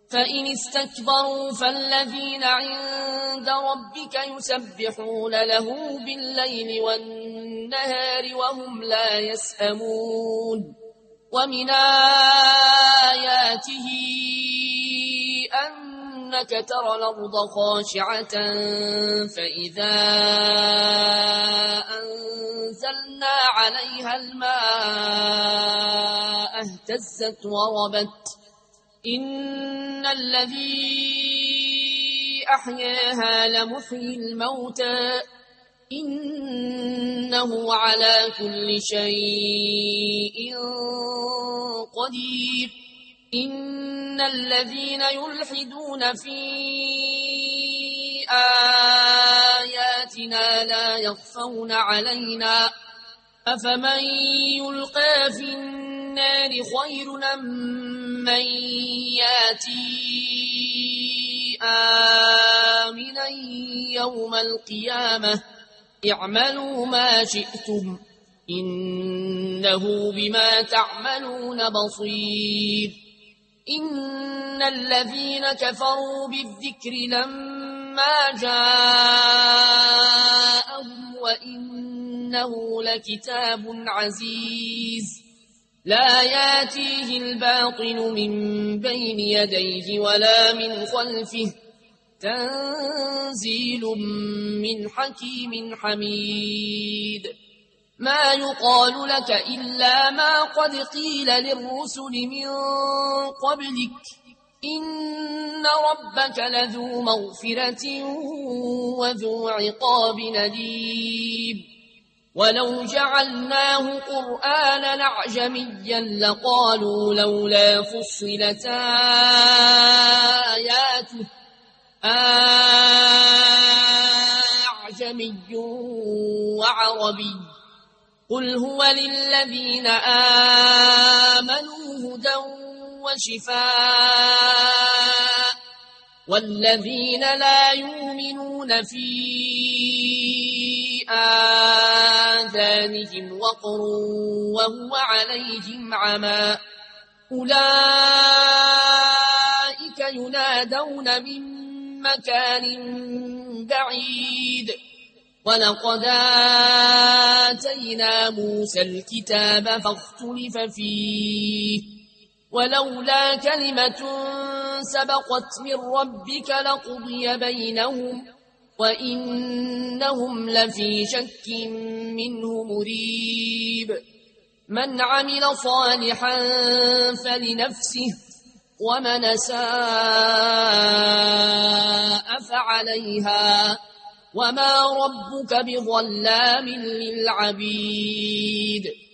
فإن استكبروا فالذين عند ربك يسبحون له بالليل والنهار وهم لا يسأمون ومن آياته أنك ترى الأرض خاشعة فإذا أنزلنا عليها الماء اهتزت وربت إن الذي أحياها لمحيي الموتى إنه على كل شيء قدير إن الذين يلحدون في آياتنا لا يخفون علينا أفمن يلقى في النار خير من ياتي آمنا يوم القيامة اعملوا ما شئتم إنه بما تعملون بصير إن الذين كفروا بالذكر لما جاءهم وإنه لكتاب عزيز لا ياتيه الباطل من بين يديه ولا من خلفه تنزيل من حكيم حميد ما يقال لك إلا ما قد قيل للرسل من قبلك إن ربك لذو مغفرة وذو عقاب نديم ولو جعلناه قرآنا أعجميا لقالوا لولا فصلت آياته أعجمي وعربي قل هو للذين آمنوا هدى وشفاء والذين لا يؤمنون في آذانهم وقر وهو عليهم عمى أولئك ينادون من مكان بعيد ولقد آتينا موسى الكتاب فاختلف فيه ولولا كلمة سبقت من ربك لقضي بينهم وإنهم لفي شك منه مريب من عمل صالحا فلنفسه ومن أساء فعليها وما ربك بظلام للعبيد